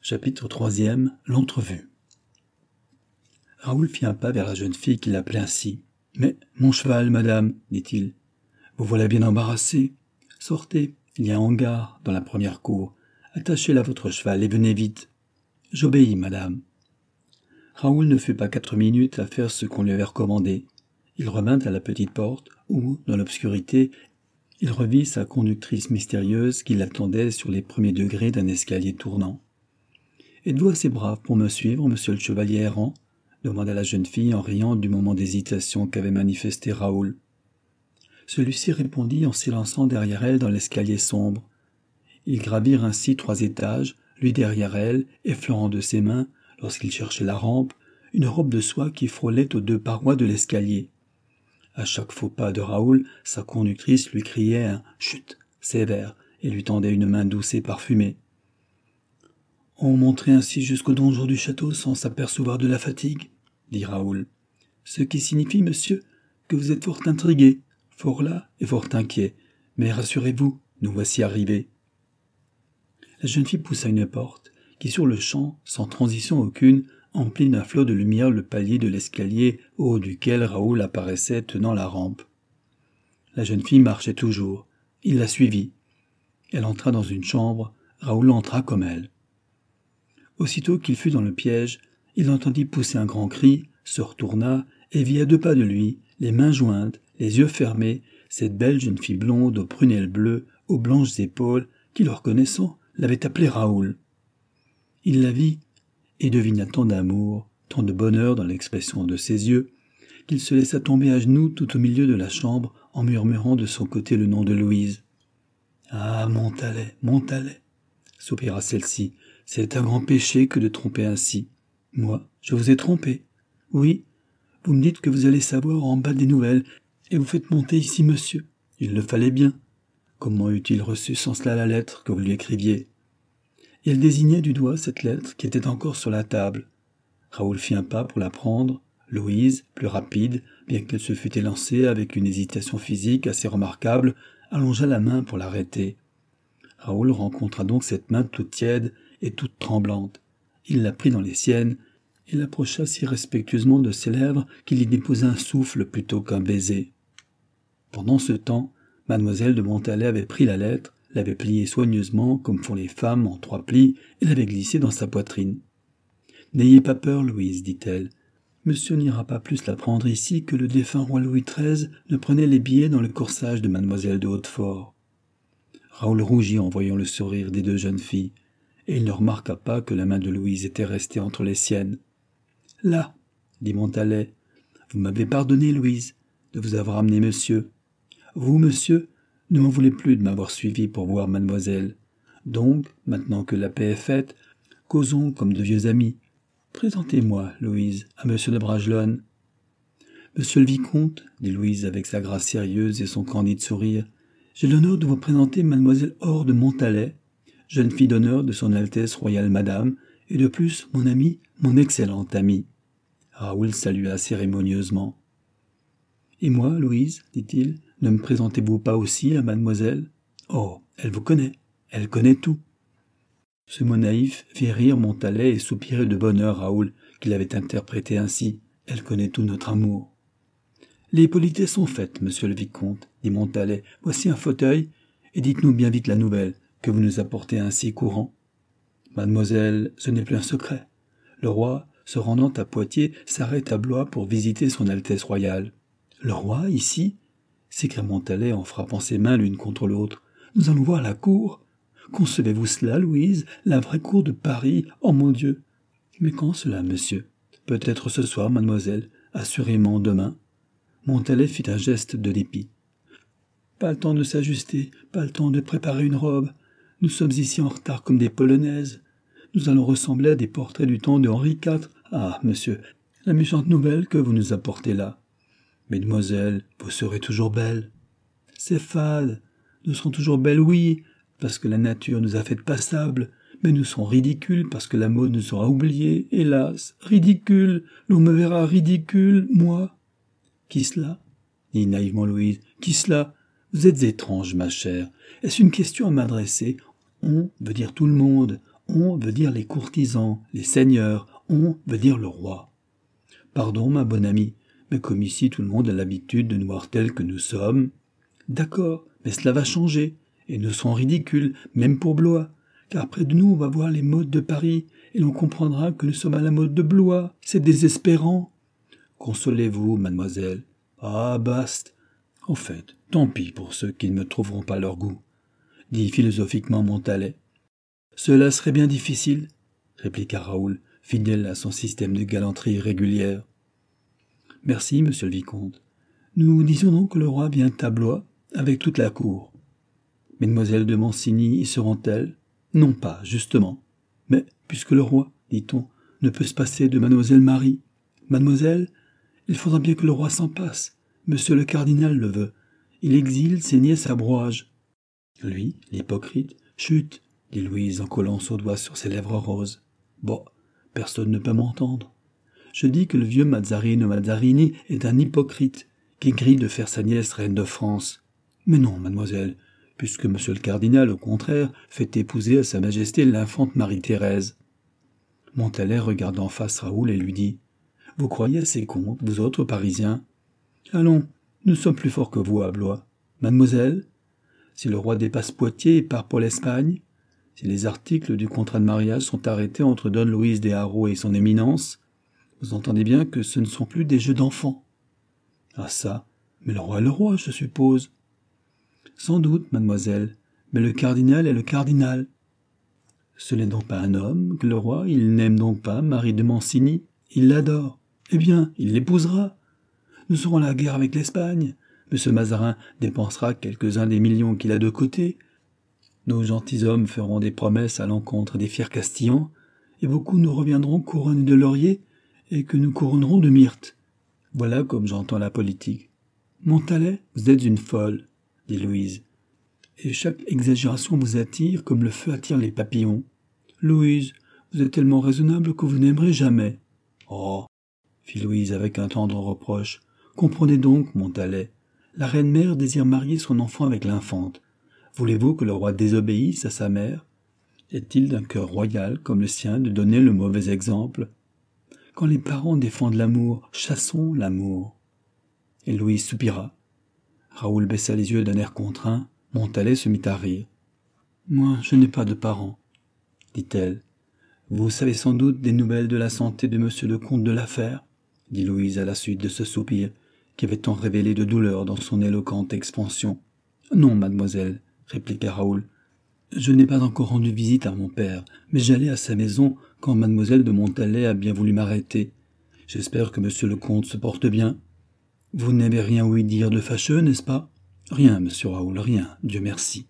Chapitre 3e. L'entrevue. Raoul fit un pas vers la jeune fille qui l'appelait ainsi. « Mais, mon cheval, madame, dit-il, vous voilà bien embarrassée. Sortez, il y a un hangar dans la première cour. Attachez-la à votre cheval et venez vite. »« J'obéis, madame. » Raoul ne fut pas 4 minutes à faire ce qu'on lui avait recommandé. Il revint à la petite porte où, dans l'obscurité, il revit sa conductrice mystérieuse qui l'attendait sur les premiers degrés d'un escalier tournant. « Êtes-vous assez brave pour me suivre, monsieur le chevalier errant ?» demanda la jeune fille en riant du moment d'hésitation qu'avait manifesté Raoul. Celui-ci répondit en s'élançant derrière elle dans l'escalier sombre. Ils gravirent ainsi 3 étages, lui derrière elle, effleurant de ses mains, lorsqu'il cherchait la rampe, une robe de soie qui frôlait aux 2 parois de l'escalier. À chaque faux pas de Raoul, sa conductrice lui criait un « chut » sévère et lui tendait une main douce et parfumée. On montrait ainsi jusqu'au donjon du château sans s'apercevoir de la fatigue, dit Raoul. Ce qui signifie, monsieur, que vous êtes fort intrigué, fort las et fort inquiet. Mais rassurez-vous, nous voici arrivés. La jeune fille poussa une porte, qui sur le champ, sans transition aucune, emplit d'un flot de lumière le palier de l'escalier au haut duquel Raoul apparaissait tenant la rampe. La jeune fille marchait toujours. Il la suivit. Elle entra dans une chambre. Raoul entra comme elle. Aussitôt qu'il fut dans le piège, il entendit pousser un grand cri, se retourna et vit à 2 pas de lui, les mains jointes, les yeux fermés, cette belle jeune fille blonde aux prunelles bleues, aux blanches épaules, qui, le reconnaissant, l'avait appelé Raoul. Il la vit et devina tant d'amour, tant de bonheur dans l'expression de ses yeux, qu'il se laissa tomber à genoux tout au milieu de la chambre en murmurant de son côté le nom de Louise. « Ah, Montalet, soupira celle-ci. C'est un grand péché que de tromper ainsi. Moi, je vous ai trompé. Oui, vous me dites que vous allez savoir en bas des nouvelles, et vous faites monter ici monsieur. Il le fallait bien. Comment eût-il reçu sans cela la lettre que vous lui écriviez ?» Et elle désignait du doigt cette lettre qui était encore sur la table. Raoul fit un pas pour la prendre. Louise, plus rapide, bien qu'elle se fût élancée avec une hésitation physique assez remarquable, allongea la main pour l'arrêter. Raoul rencontra donc cette main toute tiède et toute tremblante. Il la prit dans les siennes et l'approcha si respectueusement de ses lèvres qu'il y déposa un souffle plutôt qu'un baiser. Pendant ce temps, mademoiselle de Montalet avait pris la lettre, l'avait pliée soigneusement comme font les femmes en 3 plis et l'avait glissée dans sa poitrine. « N'ayez pas peur, Louise, dit-elle. Monsieur n'ira pas plus la prendre ici que le défunt roi Louis XIII ne prenait les billets dans le corsage de mademoiselle de Hautefort. » Raoul rougit en voyant le sourire des 2 jeunes filles, et il ne remarqua pas que la main de Louise était restée entre les siennes. « Là, dit Montalet, vous m'avez pardonné, Louise, de vous avoir amené monsieur. Vous, monsieur, ne m'en voulez plus de m'avoir suivi pour voir mademoiselle. Donc, maintenant que la paix est faite, causons comme de vieux amis. Présentez-moi, Louise, à monsieur de Bragelonne. »« Monsieur le vicomte, dit Louise avec sa grâce sérieuse et son candide sourire, j'ai l'honneur de vous présenter mademoiselle Aure de Montalet, jeune fille d'honneur de son Altesse royale madame, et de plus mon amie, mon excellente amie. » Raoul salua cérémonieusement. « Et moi, Louise, dit-il, ne me présentez-vous pas aussi à mademoiselle ? Oh, elle vous connaît, elle connaît tout. » Ce mot naïf fit rire Montalet et soupirer de bonheur Raoul, qui l'avait interprété ainsi. « Elle connaît tout notre amour. » « Les politesses sont faites, monsieur le vicomte, dit Montalet. Voici un fauteuil, et dites-nous bien vite la nouvelle que vous nous apportez ainsi courant. Mademoiselle, ce n'est plus un secret. Le roi, se rendant à Poitiers, s'arrête à Blois pour visiter son Altesse royale. »« Le roi, ici ?» s'écria Montalet en frappant ses mains l'une contre l'autre. « Nous allons voir la cour. Concevez-vous cela, Louise, la vraie cour de Paris, oh mon Dieu !»« Mais quand cela, monsieur ? Peut-être ce soir, mademoiselle, assurément demain. » Montalet fit un geste de dépit. « Pas le temps de s'ajuster, pas le temps de préparer une robe. Nous sommes ici en retard comme des polonaises. Nous allons ressembler à des portraits du temps de Henri IV. Ah, monsieur, la méchante nouvelle que vous nous apportez là. Mesdemoiselles, vous serez toujours belles. C'est fade. Nous serons toujours belles, oui, parce que la nature nous a faites passables, mais nous serons ridicules parce que la mode nous aura oubliés, hélas. Ridicule, l'on me verra ridicule, moi. » « Qui cela ?» dit naïvement Louise. « Qui cela ? Vous êtes étrange, ma chère. Est-ce une question à m'adresser ? On veut dire tout le monde. On veut dire les courtisans, les seigneurs, on veut dire le roi. Pardon, ma bonne amie, mais comme ici tout le monde a l'habitude de nous voir tels que nous sommes. D'accord, mais cela va changer, et nous serons ridicules, même pour Blois, car près de nous on va voir les modes de Paris, et l'on comprendra que nous sommes à la mode de Blois. C'est désespérant. Consolez-vous, mademoiselle. Ah, bast. En fait, tant pis pour ceux qui ne me trouveront pas leur goût, dit philosophiquement Montalet. Cela serait bien difficile, répliqua Raoul, fidèle à son système de galanterie régulière. Merci, monsieur le vicomte. Nous disons donc que le roi vient à Blois avec toute la cour. Mesdemoiselles de Mancini y seront-elles? Non pas, justement. Mais, puisque le roi, dit-on, ne peut se passer de mademoiselle Marie. Mademoiselle, il faudra bien que le roi s'en passe. Monsieur le cardinal le veut. Il exile ses nièces à Brouage. Lui, l'hypocrite, chut, dit Louise en collant son doigt sur ses lèvres roses. Bon, personne ne peut m'entendre. Je dis que le vieux Mazzarino Mazzarini est un hypocrite qui grille de faire sa nièce reine de France. Mais non, mademoiselle, puisque monsieur le cardinal, au contraire, fait épouser à sa majesté l'infante Marie-Thérèse. Montalet regarda en face Raoul et lui dit « Vous croyez à ces contes, vous autres Parisiens ? Allons, nous sommes plus forts que vous à Blois. Mademoiselle, si le roi dépasse Poitiers et part pour l'Espagne, si les articles du contrat de mariage sont arrêtés entre Don Luis de Haro et son éminence, vous entendez bien que ce ne sont plus des jeux d'enfants. Ah ça, mais le roi est le roi, je suppose. Sans doute, mademoiselle, mais le cardinal est le cardinal. Ce n'est donc pas un homme que le roi, il n'aime donc pas Marie de Mancini, il l'adore. Eh bien, il l'épousera. Nous serons à la guerre avec l'Espagne. Monsieur Mazarin dépensera quelques-uns des millions qu'il a de côté. Nos gentilshommes feront des promesses à l'encontre des fiers Castillans, et beaucoup nous reviendront couronnés de laurier, et que nous couronnerons de myrte. Voilà comme j'entends la politique. Montalet, vous êtes une folle, dit Louise, et chaque exagération vous attire comme le feu attire les papillons. Louise, vous êtes tellement raisonnable que vous n'aimerez jamais. Oh, fit Louise avec un tendre reproche. Comprenez donc, Montalet, la reine-mère désire marier son enfant avec l'infante. Voulez-vous que le roi désobéisse à sa mère? Est-il d'un cœur royal comme le sien de donner le mauvais exemple? Quand les parents défendent l'amour, chassons l'amour. Et Louise soupira. Raoul baissa les yeux d'un air contraint. Montalet se mit à rire. Moi, je n'ai pas de parents, dit-elle. Vous savez sans doute des nouvelles de la santé de monsieur le comte de la Fère, dit Louise à la suite de ce soupir, qui avait tant révélé de douleur dans son éloquente expansion. Non, mademoiselle, répliqua Raoul. Je n'ai pas encore rendu visite à mon père, mais j'allais à sa maison quand mademoiselle de Montalet a bien voulu m'arrêter. J'espère que monsieur le comte se porte bien. Vous n'avez rien ouï dire de fâcheux, n'est-ce pas? Rien, monsieur Raoul, rien, Dieu merci.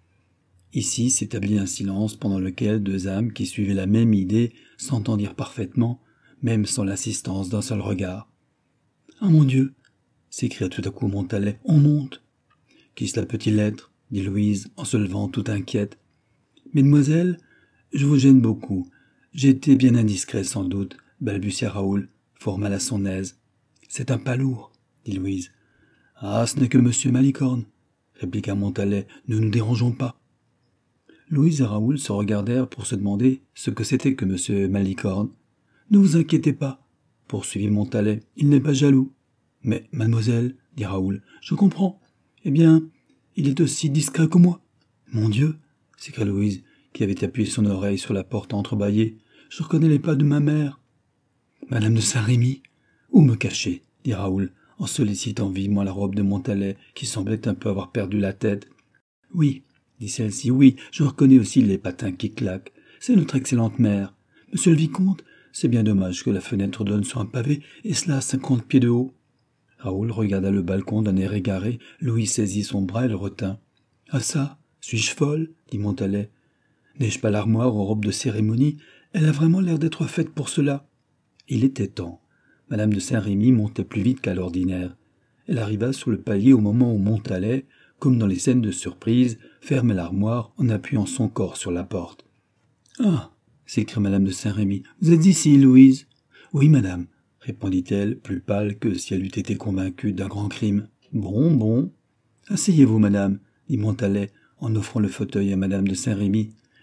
Ici s'établit un silence pendant lequel deux âmes qui suivaient la même idée s'entendirent parfaitement, même sans l'assistance d'un seul regard. « Ah, mon Dieu !» s'écria tout à coup Montalet. « On monte !» « Qui cela peut-il être ?» dit Louise, en se levant tout inquiète. « Mesdemoiselles, je vous gêne beaucoup. J'ai été bien indiscret sans doute, » balbutia Raoul, fort mal à son aise. « C'est un pas lourd, » dit Louise. « Ah, ce n'est que monsieur Malicorne, » répliqua Montalet. « Ne nous dérangeons pas. » Louise et Raoul se regardèrent pour se demander ce que c'était que monsieur Malicorne. « Ne vous inquiétez pas, » poursuivit Montalet, « il n'est pas jaloux. »« Mais, mademoiselle, » dit Raoul, « je comprends. Eh bien, il est aussi discret que moi. »« Mon Dieu !» s'écria Louise, qui avait appuyé son oreille sur la porte entrebâillée. « Je reconnais les pas de ma mère. »« Madame de Saint-Rémy !»« Où me cacher ?» dit Raoul, en sollicitant vivement la robe de Montalet, qui semblait un peu avoir perdu la tête. « Oui, dit celle-ci, oui, je reconnais aussi les patins qui claquent. C'est notre excellente mère. Monsieur le vicomte, c'est bien dommage que la fenêtre donne sur un pavé, et cela à 50 pieds de haut. » Raoul regarda le balcon d'un air égaré. Louis saisit son bras et le retint. « Ah ça, suis-je folle ?» dit Montalet. « N'ai-je pas l'armoire aux robes de cérémonie? Elle a vraiment l'air d'être faite pour cela. » Il était temps. Madame de Saint-Rémy montait plus vite qu'à l'ordinaire. Elle arriva sur le palier au moment où Montalet, comme dans les scènes de surprise, ferme l'armoire en appuyant son corps sur la porte. « Ah !» s'écria Madame de Saint-Rémy. « Vous êtes ici, Louise ?»« Oui, madame, » répondit-elle, plus pâle que si elle eût été convaincue d'un grand crime. « Bon, bon. »« Asseyez-vous, madame, » dit Montalet, en offrant le fauteuil à Madame de Saint-Rémy. «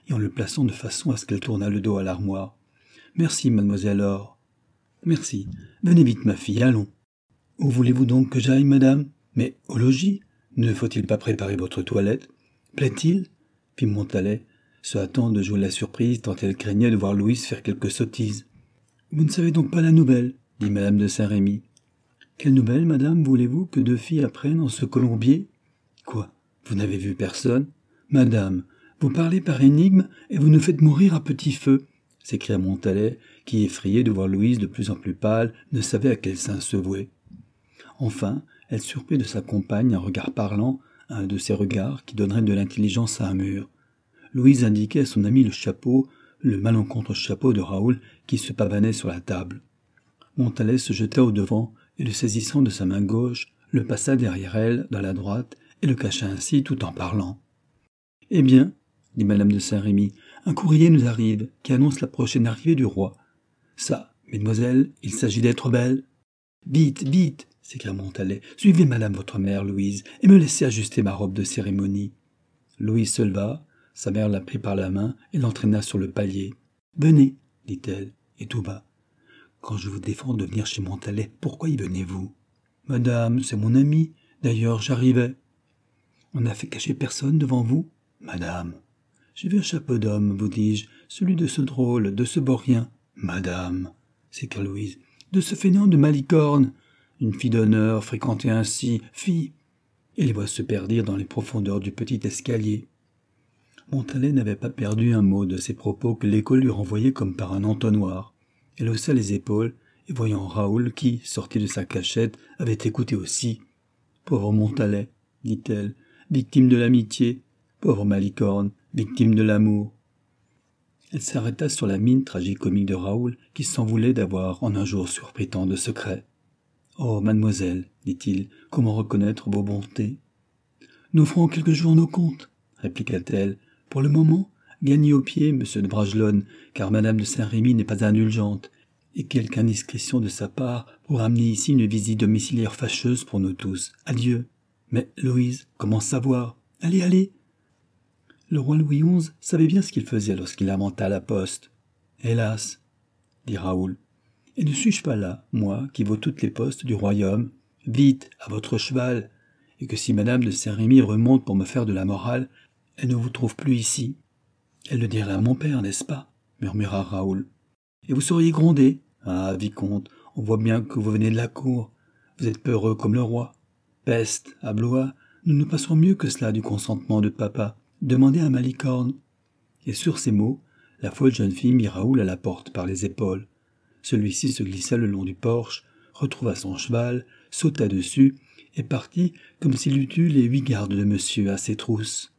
et en le plaçant de façon à ce qu'elle tournât le dos à l'armoire. « Merci, mademoiselle Or. »« Merci. Venez vite, ma fille, allons. »« Où voulez-vous donc que j'aille, madame ? Mais au logis ? Ne faut-il pas préparer votre toilette ? Plaît-il » fit Montalais, se hâtant de jouer la surprise tant elle craignait de voir Louise faire quelque sottise. « Vous ne savez donc pas la nouvelle » dit madame de Saint-Rémy. « Quelle nouvelle, madame, voulez-vous que 2 filles apprennent en ce colombier ? Quoi ? Vous n'avez vu personne ? Madame, vous parlez par énigme et vous nous faites mourir à petit feu !» s'écria Montalais, qui, effrayé de voir Louise de plus en plus pâle, ne savait à quel sein se vouer. Enfin, elle surprit de sa compagne un regard parlant, un de ces regards qui donneraient de l'intelligence à un mur. Louise indiquait à son ami le chapeau, le malencontreux chapeau de Raoul qui se pavanait sur la table. Montalais se jeta au-devant et, le saisissant de sa main gauche, le passa derrière elle, dans la droite, et le cacha ainsi tout en parlant. « Eh bien, dit madame de Saint-Rémy, un courrier nous arrive qui annonce la prochaine arrivée du roi. Ça, mesdemoiselles, il s'agit d'être belle. Vite, vite, s'écria Montalais, suivez madame votre mère, Louise, et me laissez ajuster ma robe de cérémonie. Louise se leva, sa mère la prit par la main et l'entraîna sur le palier. Venez, dit-elle, et tout bas. Quand je vous défends de venir chez Montalais, pourquoi y venez-vous? Madame, c'est mon ami, d'ailleurs j'arrivais. On n'a fait cacher personne devant vous? Madame. J'ai vu un chapeau d'homme, vous dis-je, celui de ce drôle, de ce Borien. Madame, s'écria Louise, de ce fainéant de Malicorne. Une fille d'honneur, fréquentée ainsi, fille. Et les voix se perdirent dans les profondeurs du petit escalier. Montalais n'avait pas perdu un mot de ces propos que l'écho lui renvoyait comme par un entonnoir. Elle haussa les épaules, et voyant Raoul qui, sorti de sa cachette, avait écouté aussi. « Pauvre Montalais, dit-elle, victime de l'amitié. Pauvre Malicorne, victime de l'amour. » Elle s'arrêta sur la mine tragicomique de Raoul, qui s'en voulait d'avoir en un jour surpris tant de secrets. « Oh, mademoiselle, dit-il, comment reconnaître vos bontés ?»« Nous ferons quelques jours nos comptes, répliqua-t-elle. Pour le moment, gagnez au pied, monsieur de Bragelonne, car madame de Saint-Rémy n'est pas indulgente, et quelque indiscrétion de sa part pour amener ici une visite domiciliaire fâcheuse pour nous tous. Adieu. Mais, Louise, comment savoir? Allez, allez. Le roi Louis XI savait bien ce qu'il faisait lorsqu'il inventa la poste. Hélas, dit Raoul. Et ne suis-je pas là, moi, qui vaux toutes les postes du royaume? Vite, à votre cheval, et que si madame de Saint-Rémy remonte pour me faire de la morale, elle ne vous trouve plus ici. Elle le dirait à mon père, n'est-ce pas? Murmura Raoul. Et vous seriez grondé. Ah, vicomte, on voit bien que vous venez de la cour. Vous êtes peureux comme le roi. Peste, à Blois, nous ne passerons mieux que cela du consentement de papa. Demandez à Malicorne. Et sur ces mots, la folle jeune fille mit Raoul à la porte par les épaules. Celui-ci se glissa le long du porche, retrouva son cheval, sauta dessus, et partit comme s'il eût eu les 8 gardes de monsieur à ses trousses.